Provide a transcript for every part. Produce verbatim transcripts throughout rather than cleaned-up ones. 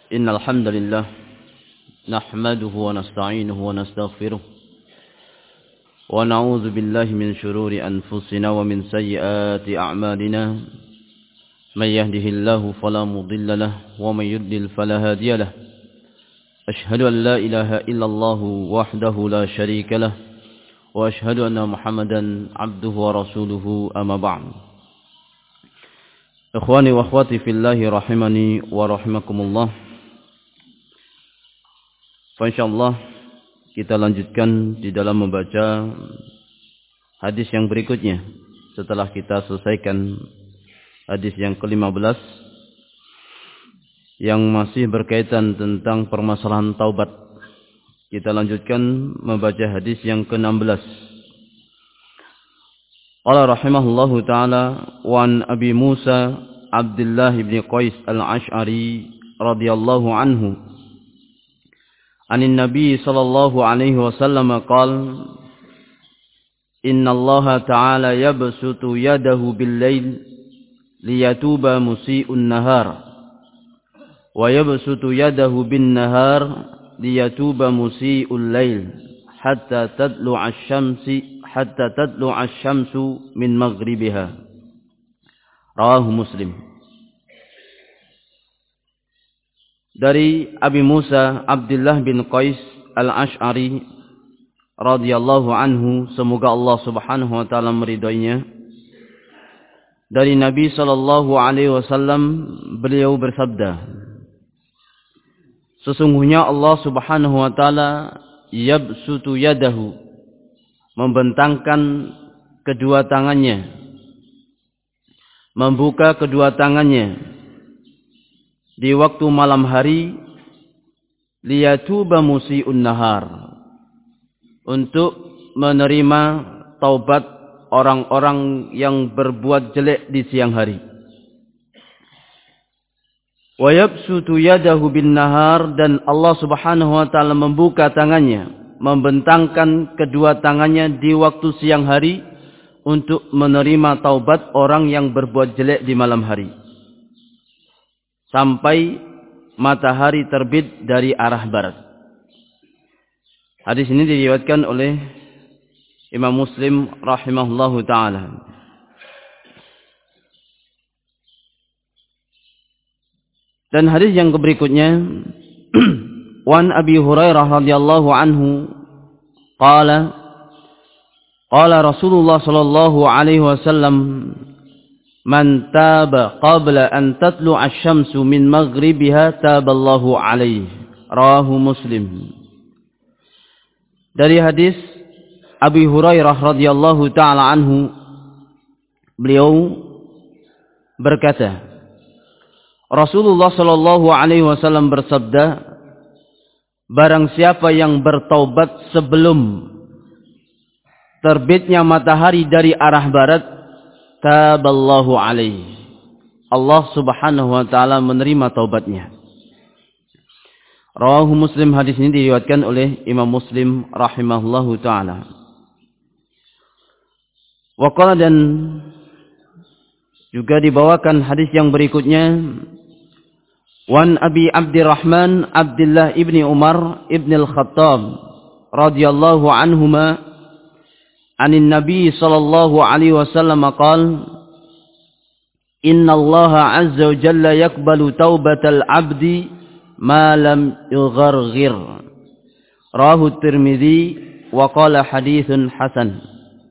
إن الحمد لله نحمده ونستعينه ونستغفره ونعوذ بالله من شرور أنفسنا ومن سيئات أعمالنا من يهده الله فلا مضل له ومن يضلل فلا هادي له أشهد أن لا إله إلا الله وحده لا شريك له وأشهد أن محمدا عبده ورسوله أما بعد. Ikhwani wa akhwati fillahi rahimani wa rahimakumullah. Insyaallah kita lanjutkan di dalam membaca hadis yang berikutnya setelah kita selesaikan hadis yang kelima belas yang masih berkaitan tentang permasalahan taubat. Kita lanjutkan membaca hadis yang keenam belas. Qala rahimahullahu ta'ala wa an Abi Musa Abdullah bin Qais al-Ash'ari radhiyallahu anhu anin Nabi sallallahu alaihi wasallam qala inna Allah ta'ala yabsutu yadahu bil-lail liyatuba musii'un nahar wa yabsutu yadahu bin-nahar liyatuba musii'ul lail hatta tadlu'a asy-syamsi hatta tadlu'a asy-syamsu min maghribiha. Rawahu Muslim. Dari Abi Musa Abdullah bin Qais al-Ash'ari radhiyallahu anhu, semoga Allah Subhanahu wa taala meridainya, dari Nabi sallallahu alaihi wasallam beliau bersabda, sesungguhnya Allah Subhanahu wa taala yabsutu yadahu, membentangkan kedua tangannya, membuka kedua tangannya di waktu malam hari, liyatuba musii'un nahar, untuk menerima taubat orang-orang yang berbuat jelek di siang hari. Wa yabsutu yadahu bin nahar, dan Allah Subhanahu wa taala membuka tangannya, membentangkan kedua tangannya di waktu siang hari untuk menerima taubat orang yang berbuat jelek di malam hari, sampai matahari terbit dari arah barat. Hadis ini diriwayatkan oleh Imam Muslim rahimahullahu ta'ala. Dan hadis yang berikutnya, Wan Abi Hurairah radhiyallahu anhu qala qala Rasulullah sallallahu alaihi wasallam man taba qabla an tatlu'a asy-syamsu min maghribiha taballahu alaihi. Rawahu Muslim. Dari hadis Abi Hurairah radhiyallahu taala anhu, beliau berkata, Rasulullah sallallahu alaihi wasallam bersabda, barang siapa yang bertaubat sebelum terbitnya matahari dari arah barat, taballahu alaihi, Allah Subhanahu wa taala menerima taubatnya. Rawahu Muslim. Hadis ini diriwayatkan oleh Imam Muslim rahimahullahu taala. Wa qala, dan juga dibawakan hadis yang berikutnya, Wan Abi Abdurrahman Abdullah ibni Umar ibn al-Khattab radhiyallahu anhuma anin Nabi sallallahu alaihi wasallam qala inna Allah azza wa jalla yaqbalu taubatal abdi ma lam yugharghir. Rawahu Tirmidzi wa qala haditsun hasan.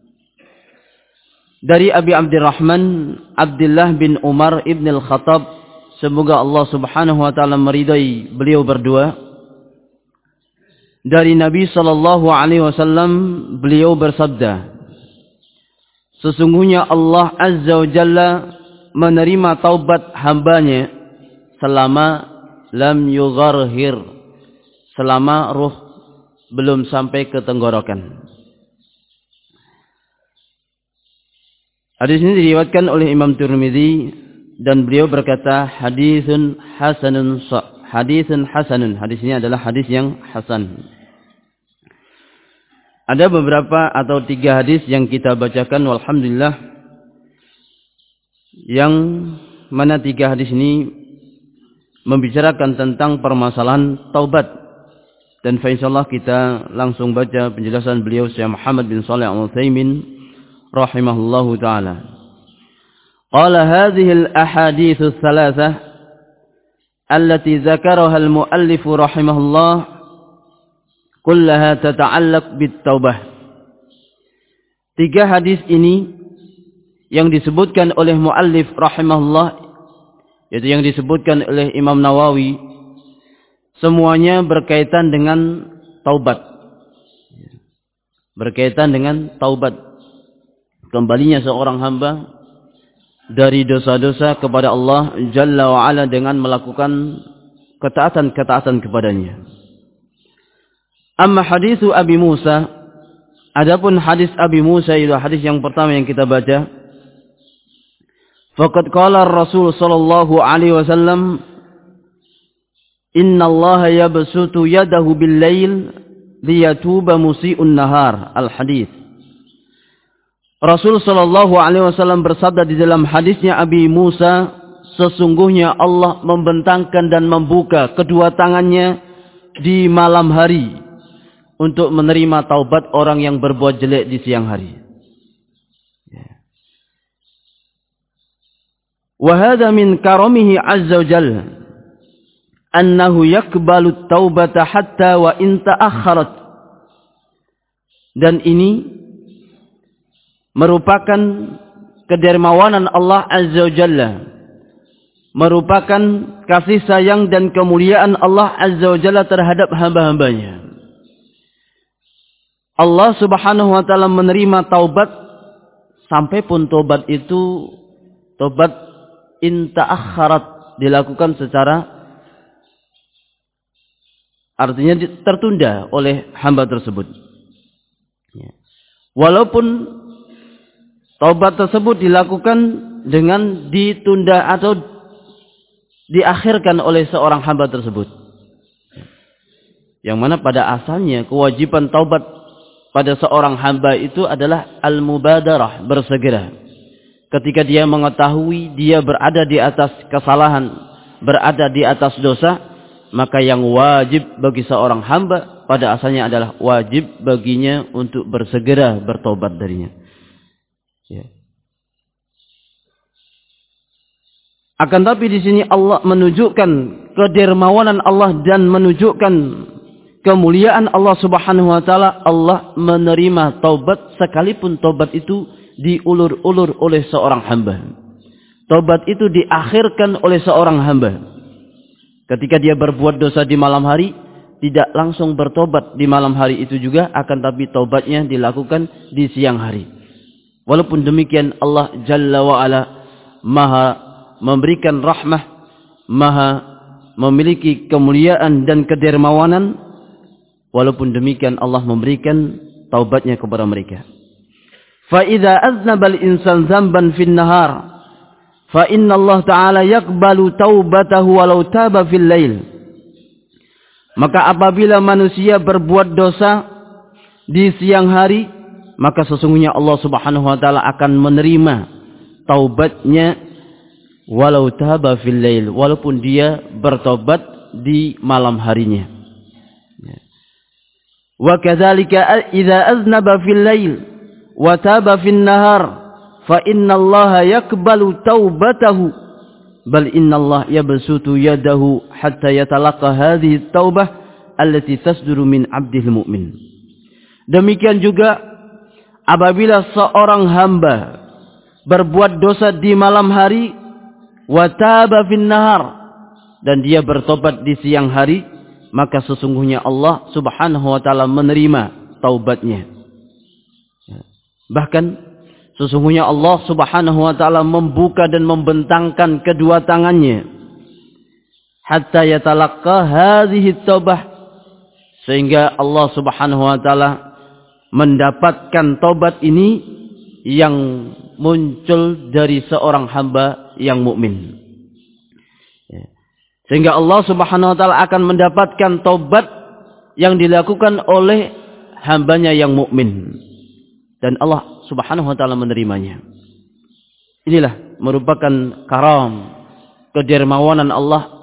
Dari Abi Abdurrahman Abdullah bin Umar ibn al-Khattab, semoga Allah Subhanahu wa taala meridai beliau berdua, dari Nabi sallallahu alaihi wasallam beliau bersabda, sesungguhnya Allah azza wa jalla menerima taubat hambanya selama lam yugharhir, selama ruh belum sampai ke tenggorokan. Hadis ini diriwayatkan oleh Imam Tirmidzi dan beliau berkata haditsun hasanun haditsun hasanun. Hadis ini adalah hadis yang hasan. Ada beberapa atau tiga hadis yang kita bacakan, walhamdulillah, yang mana tiga hadis ini membicarakan tentang permasalahan taubat. Dan insyaallah kita langsung baca penjelasan beliau Syekh Muhammad bin Shalih Al-Utsaimin rahimahullahu taala. Qala hadhihi al-ahadits ats-tsalatsah allati dzakaraha al-muallif rahimahullah kullaha tata'allaq bit-taubah. Tiga hadis ini yang disebutkan oleh muallif rahimahullah, yaitu yang disebutkan oleh Imam Nawawi, semuanya berkaitan dengan taubat. Berkaitan dengan taubat. Kembalinya seorang hamba dari dosa-dosa kepada Allah Jalla wa'ala dengan melakukan ketaatan-ketaatan kepadanya. Amma hadithu Abi Musa, adapun hadis Abi Musa itu hadis yang pertama yang kita baca. Faqad qala Rasul sallallahu alaihi wasallam, Inna Allah yabsutu yadahu bil-lail liyatuba musii'un nahar. Al-hadis. Rasul sallallahu alaihi wasallam bersabda di dalam hadisnya Abi Musa, sesungguhnya Allah membentangkan dan membuka kedua tangannya di malam hari untuk menerima taubat orang yang berbuat jelek di siang hari. Wa hadha min karamihi azza wa jalla annahu yakbalu at-taubata hatta wa in ta'akhkharat. Dan ini merupakan kedermawanan Allah azza wa jalla, merupakan kasih sayang dan kemuliaan Allah azza wa jalla terhadap hamba-hambanya. Allah subhanahu wa ta'ala menerima taubat sampai pun taubat itu taubat in ta'akhkharat, dilakukan secara, artinya tertunda oleh hamba tersebut. Walaupun taubat tersebut dilakukan dengan ditunda atau diakhirkan oleh seorang hamba tersebut, yang mana pada asalnya kewajiban taubat pada seorang hamba itu adalah al-mubadarah, bersegera. Ketika dia mengetahui dia berada di atas kesalahan, berada di atas dosa, maka yang wajib bagi seorang hamba pada asalnya adalah wajib baginya untuk bersegera bertobat darinya. Ya. Akan tapi di sini Allah menunjukkan kedermawanan Allah dan menunjukkan kemuliaan Allah Subhanahu wa taala. Allah menerima taubat sekalipun taubat itu diulur-ulur oleh seorang hamba. Taubat itu diakhirkan oleh seorang hamba. Ketika dia berbuat dosa di malam hari, tidak langsung bertobat di malam hari itu juga, akan tapi taubatnya dilakukan di siang hari. Walaupun demikian Allah Jalla wa'ala maha memberikan rahmah, maha memiliki kemuliaan dan kedermawanan. Walaupun demikian Allah memberikan taubatnya kepada mereka. Fa idza aznaba al-insan dzamban fin nahar fa inna Allah ta'ala yaqbalu taubatahu walau taba fil lail. Maka apabila manusia berbuat dosa di siang hari, maka sesungguhnya Allah Subhanahu wa taala akan menerima taubatnya walau taba fil lail, walaupun dia bertobat di malam harinya. Wa kadzalika idza aznaba fil lail wa taba fin nahar fa inna Allah yaqbalu taubatahu bal inna Allah yabsutu yadahu hatta yatalaqa hadhihi taubah allati tasduru min 'abdil mu'min. Demikian juga apabila seorang hamba berbuat dosa di malam hari wa taba fin nahar dan dia bertobat di siang hari, maka sesungguhnya Allah Subhanahu wa taala menerima taubatnya. Bahkan sesungguhnya Allah Subhanahu wa taala membuka dan membentangkan kedua tangannya hatta yatalaqqa hadhihi taubah, sehingga Allah Subhanahu wa taala mendapatkan taubat ini yang muncul dari seorang hamba yang mukmin. Sehingga Allah Subhanahu wa taala akan mendapatkan taubat yang dilakukan oleh hambanya yang mukmin. Dan Allah Subhanahu wa taala menerimanya. Inilah merupakan karam, kedermawanan Allah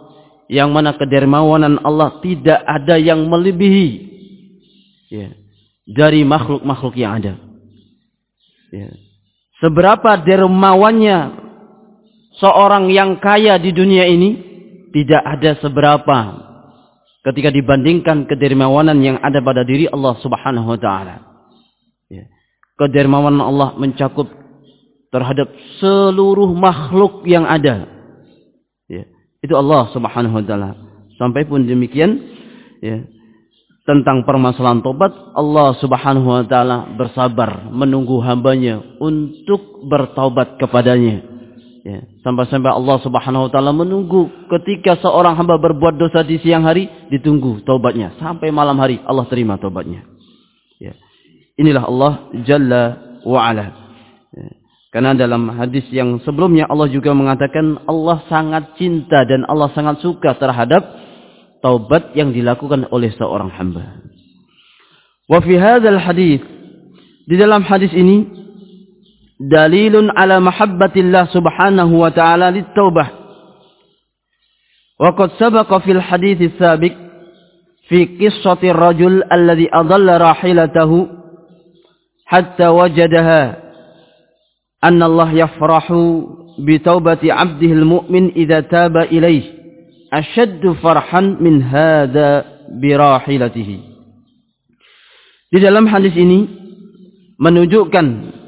yang mana kedermawanan Allah tidak ada yang melebihi ya, dari makhluk-makhluk yang ada. Ya. Seberapa dermawannya seorang yang kaya di dunia ini, tidak ada seberapa ketika dibandingkan kedermawanan yang ada pada diri Allah Subhanahu wa taala. Ya. Kedermawanan Allah mencakup terhadap seluruh makhluk yang ada. Ya. Itu Allah Subhanahu wa taala. Sampai pun demikian ya, tentang permasalahan tobat, Allah Subhanahu wa taala bersabar menunggu hambanya untuk bertaubat kepadanya. Ya, sampai-sampai Allah Subhanahu wa taala menunggu ketika seorang hamba berbuat dosa di siang hari, ditunggu taubatnya sampai malam hari Allah terima taubatnya. Ya. Inilah Allah Jalla wa Ala. Ya. Karena dalam hadis yang sebelumnya Allah juga mengatakan Allah sangat cinta dan Allah sangat suka terhadap taubat yang dilakukan oleh seorang hamba. Wa fi hadzal hadis, di dalam hadis ini dalilun ala mahabbatillah subhanahu wa ta'ala lit-taubah. Wa qad sabaqa fil hadits as-sabiq fi qissati ar-rajul alladhi adalla rahilatahu hatta wajadaha anna Allah yafrahu bi taubati 'abdihi al-mu'min idza taba ilayhi ashaddu farhan min hadha bi rahilatihi. Di dalam hadis ini menunjukkan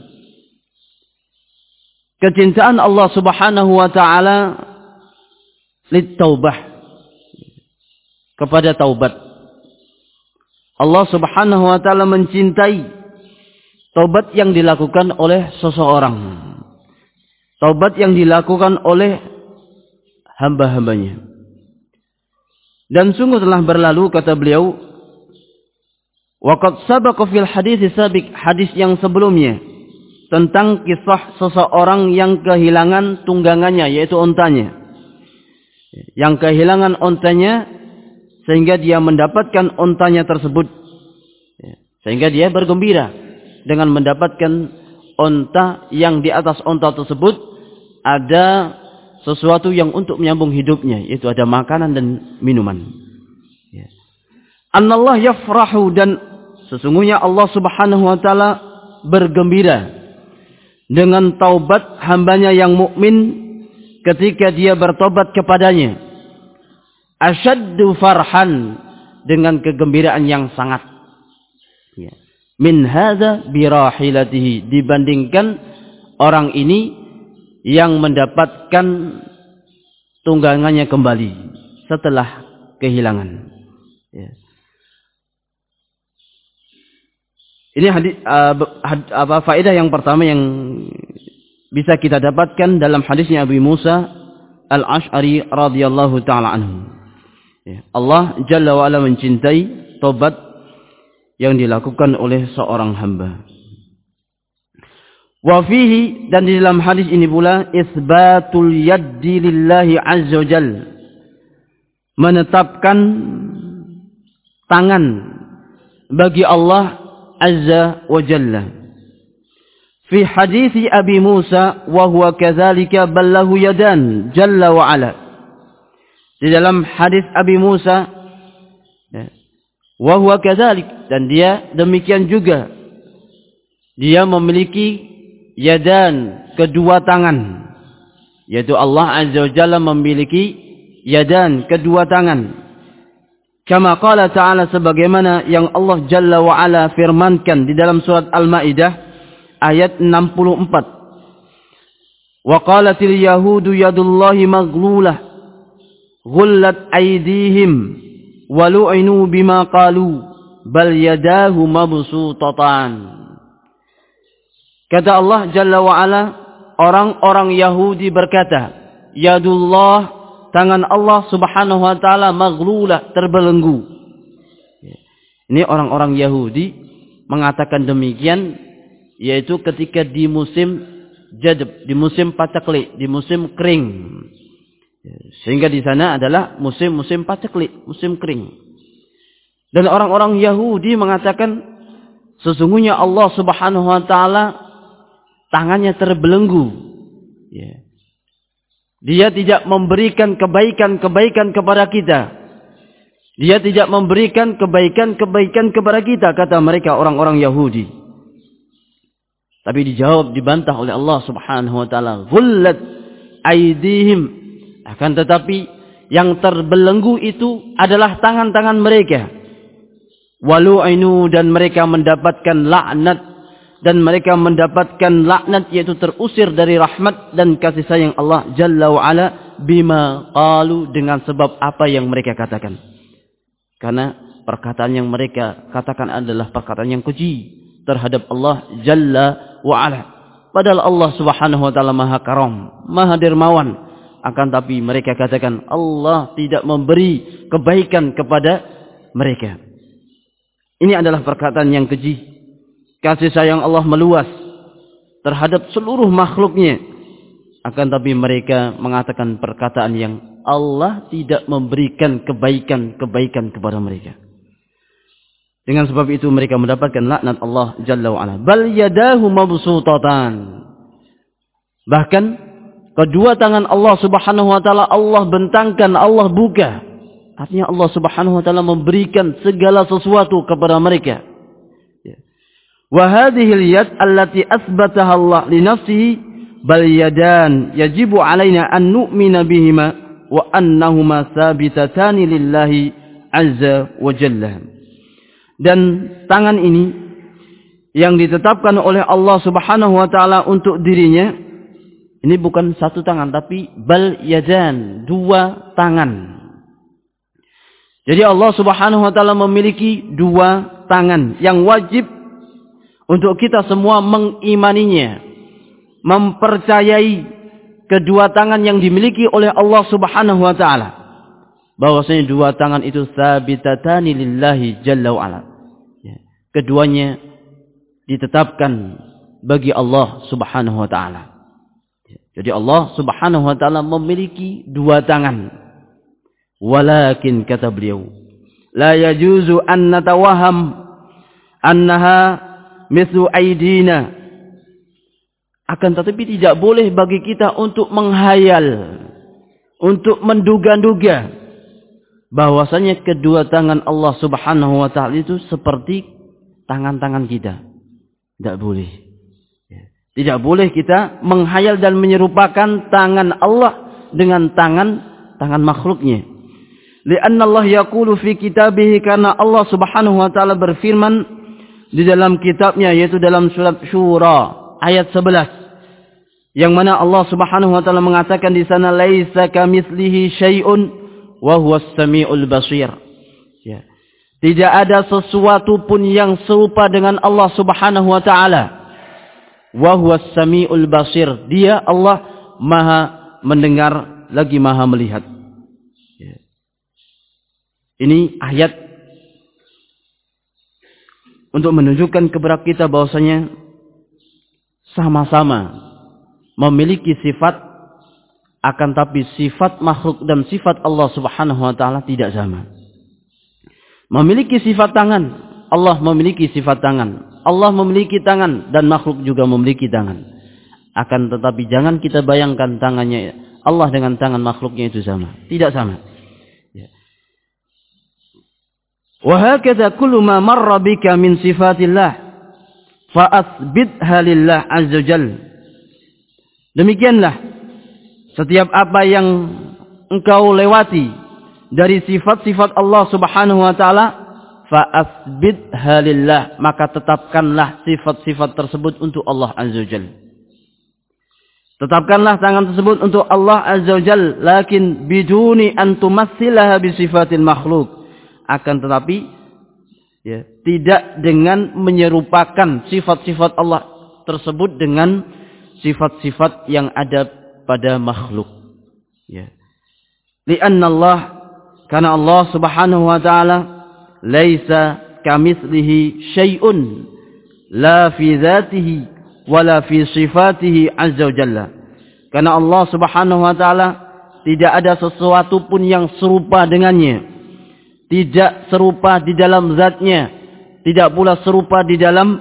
kecintaan Allah Subhanahu wa taala lit-taubah, kepada taubat. Allah Subhanahu wa taala mencintai taubat yang dilakukan oleh seseorang. Taubat yang dilakukan oleh hamba-hambanya. Dan sungguh telah berlalu, kata beliau, waqad sabaqa fil hadits sabiq, hadis yang sebelumnya, tentang kisah seseorang yang kehilangan tunggangannya, yaitu ontanya. Yang kehilangan ontanya sehingga dia mendapatkan ontanya tersebut. Sehingga dia bergembira dengan mendapatkan onta yang di atas onta tersebut ada sesuatu yang untuk menyambung hidupnya, yaitu ada makanan dan minuman. Annallah yafrahu, dan sesungguhnya Allah Subhanahu wa taala bergembira dengan taubat hambanya yang mukmin ketika dia bertobat kepadanya. Asyaddu farhan, dengan kegembiraan yang sangat. Ya. Min hadza birahilatihi, dibandingkan orang ini yang mendapatkan tunggangannya kembali setelah kehilangan. Ya. Ini hadis, uh, had, apa faedah yang pertama yang bisa kita dapatkan dalam hadisnya Abu Musa Al-Asy'ari radhiyallahu taala anhu. Ya, Allah Jalla wa Ala mencintai tobat yang dilakukan oleh seorang hamba. Wa fihi, dan di dalam hadis ini pula, isbatul yaddi lillahi azza wajal, menetapkan tangan bagi Allah azza wa jalla. Fi hadis Abi Musa wa huwa kadzalika bal lahu yadan jalla wa ala. Di dalam hadis Abi Musa ya, wa huwa kadzalik, dan dia demikian juga, dia memiliki yadan, kedua tangan, yaitu Allah azza wa jalla memiliki yadan, kedua tangan. Kama qala ta'ala, sebagaimana yang Allah Jalla wa Ala firmankan di dalam surat Al-Maidah ayat enam puluh empat. Wa qalatil yahudu yadullahi maghlulah ghullat aydihim wa lu'inu bima qalu bal yadahu mabsutatan. Kata Allah Jalla wa Ala, orang-orang Yahudi berkata, yadullah, tangan Allah Subhanahu wa taala maghlulah, terbelenggu. Ini orang-orang Yahudi mengatakan demikian, yaitu ketika di musim jadab, di musim paceklik, di musim kering. Sehingga di sana adalah musim-musim paceklik, musim kering. Dan orang-orang Yahudi mengatakan sesungguhnya Allah Subhanahu wa taala tangannya terbelenggu. Ya. Dia tidak memberikan kebaikan-kebaikan kepada kita. Dia tidak memberikan kebaikan-kebaikan kepada kita, kata mereka orang-orang Yahudi. Tapi dijawab, dibantah oleh Allah Subhanahu wa taala, "Ghullat aydihim." Akan tetapi yang terbelenggu itu adalah tangan-tangan mereka. Walu'inu, dan mereka mendapatkan laknat, dan mereka mendapatkan laknat, yaitu terusir dari rahmat dan kasih sayang Allah Jalla wa'ala, bima qalu, dengan sebab apa yang mereka katakan. Karena perkataan yang mereka katakan adalah perkataan yang keji terhadap Allah Jalla wa'ala. Padahal Allah Subhanahu wa ta'ala maha karam, maha dermawan. Akan tapi mereka katakan Allah tidak memberi kebaikan kepada mereka. Ini adalah perkataan yang keji. Kasih sayang Allah meluas terhadap seluruh makhluknya. Akan tapi mereka mengatakan perkataan yang Allah tidak memberikan kebaikan-kebaikan kepada mereka. Dengan sebab itu mereka mendapatkan laknat Allah Jalla wa'ala. Bal yadahu mabsutatan. Bahkan kedua tangan Allah Subhanahu wa ta'ala Allah bentangkan, Allah buka. Artinya Allah Subhanahu wa ta'ala memberikan segala sesuatu kepada mereka. Wa hadhil yad allati asbataha Allah li nafsihi bal yadan yajibu alaina an nu'mina bihima wa annahuma thabitatani lillahi azza wa jalla. Dan tangan ini yang ditetapkan oleh Allah Subhanahu wa ta'ala untuk dirinya, ini bukan satu tangan tapi bal yadan, dua tangan. Jadi Allah Subhanahu wa ta'ala memiliki dua tangan yang wajib untuk kita semua mengimaninya, mempercayai kedua tangan yang dimiliki oleh Allah Subhanahu wa ta'ala. Bahwasanya dua tangan itu sabitatani lillahi jalla wa'ala. Keduanya ditetapkan bagi Allah Subhanahu wa ta'ala. Jadi Allah Subhanahu wa ta'ala memiliki dua tangan. Walakin, kata beliau, la yajuzu an natawaham annaha mithlu aidina. Akan tetapi tidak boleh bagi kita untuk menghayal, untuk menduga-duga bahwasanya kedua tangan Allah Subhanahu wa ta'ala itu seperti tangan-tangan kita. Tidak boleh. Tidak boleh kita menghayal dan menyerupakan tangan Allah dengan tangan tangan makhluknya. Lianna Allah yaqulu fi kitabih, karena Allah Subhanahu wa ta'ala berfirman di dalam kitabnya, yaitu dalam surat Syura ayat sebelas, yang mana Allah Subhanahu wa ta'ala mengatakan di sana, laisa kamitslihi syai'un wa huwas samiul basir. Ya. Tidak ada sesuatu pun yang serupa dengan Allah Subhanahu wa ta'ala. Wa huwas samiul basir. Dia Allah maha mendengar lagi maha melihat. Ini ayat untuk menunjukkan kepada kita bahwasanya sama-sama memiliki sifat, akan tapi sifat makhluk dan sifat Allah Subhanahu wa ta'ala tidak sama. Memiliki sifat tangan, Allah memiliki sifat tangan. Allah memiliki tangan dan makhluk juga memiliki tangan. Akan tetapi jangan kita bayangkan tangannya Allah dengan tangan makhluknya itu sama. Tidak sama. وهكذا كل ما مر بك من صفات الله فأثبتها لله عز وجل. Demikianlah setiap apa yang engkau lewati dari sifat-sifat Allah Subhanahu wa ta'ala, fa'athbitha lillah, maka tetapkanlah sifat-sifat tersebut untuk Allah Azza wa Jalla. Tetapkanlah tangan tersebut untuk Allah Azza wa Jalla, lakin biduni an tumassilaha bi sifatil makhluk. Akan tetapi ya, tidak dengan menyerupakan sifat-sifat Allah tersebut dengan sifat-sifat yang ada pada makhluk. Ya. Lianna Allah, karena Allah Subhanahu wa ta'ala laisa kamitslihi syai'un la fi dzatihi wala fi sifatihi azza wa jalla. Karena Allah Subhanahu wa ta'ala tidak ada sesuatu pun yang serupa dengannya. Tidak serupa di dalam zatnya, tidak pula serupa di dalam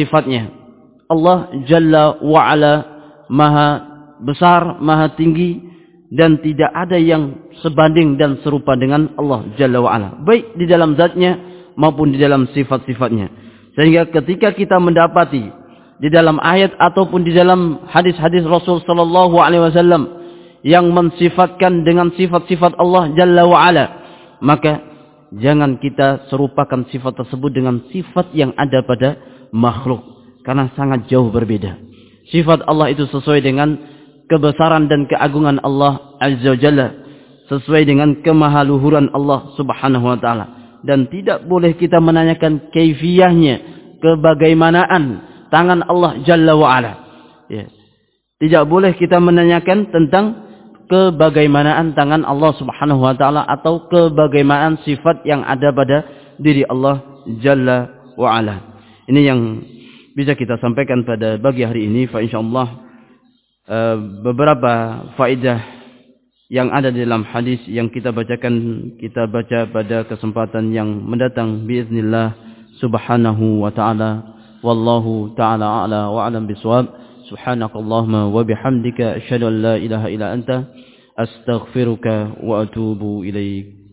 sifat-sifatnya. Allah Jalla wa'ala maha besar, maha tinggi dan tidak ada yang sebanding dan serupa dengan Allah Jalla wa'ala, baik di dalam zatnya maupun di dalam sifat-sifatnya. Sehingga ketika kita mendapati di dalam ayat ataupun di dalam hadis-hadis Rasul sallallahu alaihi wasallam yang mensifatkan dengan sifat-sifat Allah Jalla wa'ala, maka jangan kita serupakan sifat tersebut dengan sifat yang ada pada makhluk, karena sangat jauh berbeda. Sifat Allah itu sesuai dengan kebesaran dan keagungan Allah Azza wa Jalla, sesuai dengan kemahaluhuran Allah Subhanahu wa taala, dan tidak boleh kita menanyakan kaifiyahnya, kebagaimanaan tangan Allah Jalla wa ala. Ya. Tidak boleh kita menanyakan tentang kebagaimanaan tangan Allah Subhanahu wa taala atau kebagaimanaan sifat yang ada pada diri Allah Jalla wa ala. Ini yang bisa kita sampaikan pada pagi hari ini. Fa insyaallah Uh, beberapa faedah yang ada di dalam hadis yang kita bacakan, kita baca pada kesempatan yang mendatang biiznillah subhanahu wa ta'ala. Wallahu ta'ala a'la wa a'lam bisawab. Subhanakallahumma wa bihamdika asyhadu an la ilaha illa anta astaghfiruka wa atubu ilaik.